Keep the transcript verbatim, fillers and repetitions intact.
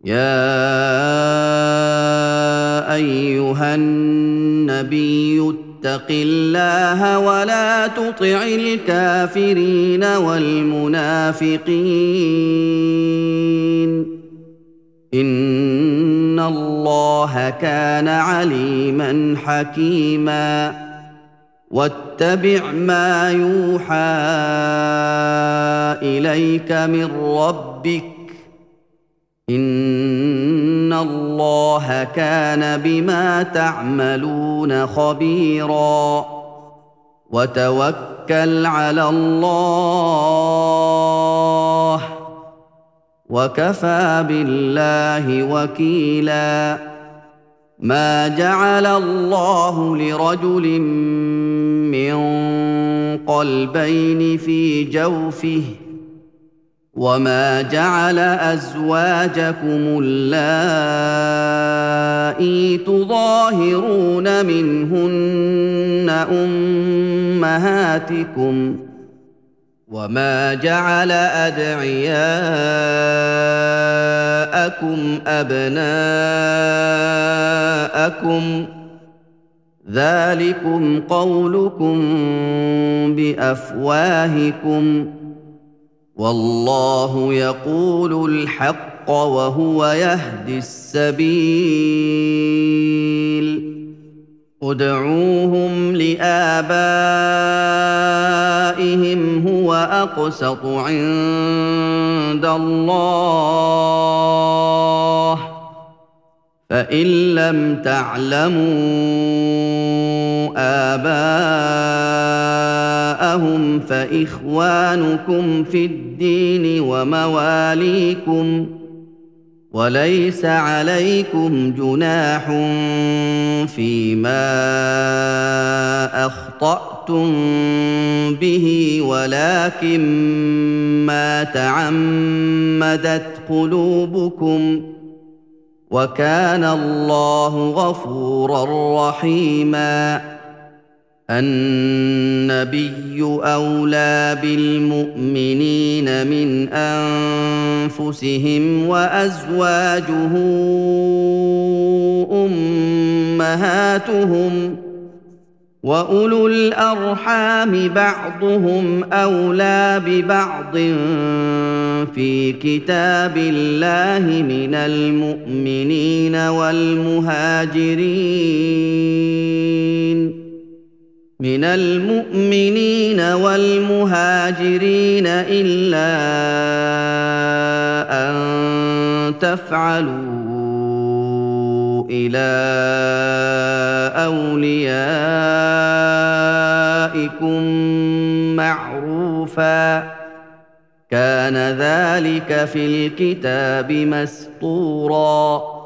يا ايها النبي اتق الله ولا تطع الكافرين والمنافقين ان الله كان عليما حكيما واتبع ما يوحى اليك من ربك ان الله كان بما تعملون خبيرا وتوكل على الله وكفى بالله وكيلا ما جعل الله لرجل من قلبين في جوفه وما جعل ازواجكم اللائي تظاهرون منهن امهاتكم وما جعل ادعياءكم ابناءكم ذلكم قولكم بافواهكم والله يقول الحق وهو يهدي السبيل ادعوهم لآبائهم هو أقسط عند الله فإن لم تعلموا آباءهم فإخوانكم في الدين ومواليكم وليس عليكم جناح فيما أخطأتم به ولكن ما تعمدت قلوبكم وكان الله غفورا رحيما النبي أولى بالمؤمنين من أنفسهم وأزواجه أمهاتهم وأولو الأرحام بعضهم أولى ببعض في كتاب الله من المؤمنين والمهاجرين من المؤمنين والمهاجرين إلا أن تفعلوا إلى أوليائكم معروفا كان ذلك في الكتاب مسطورا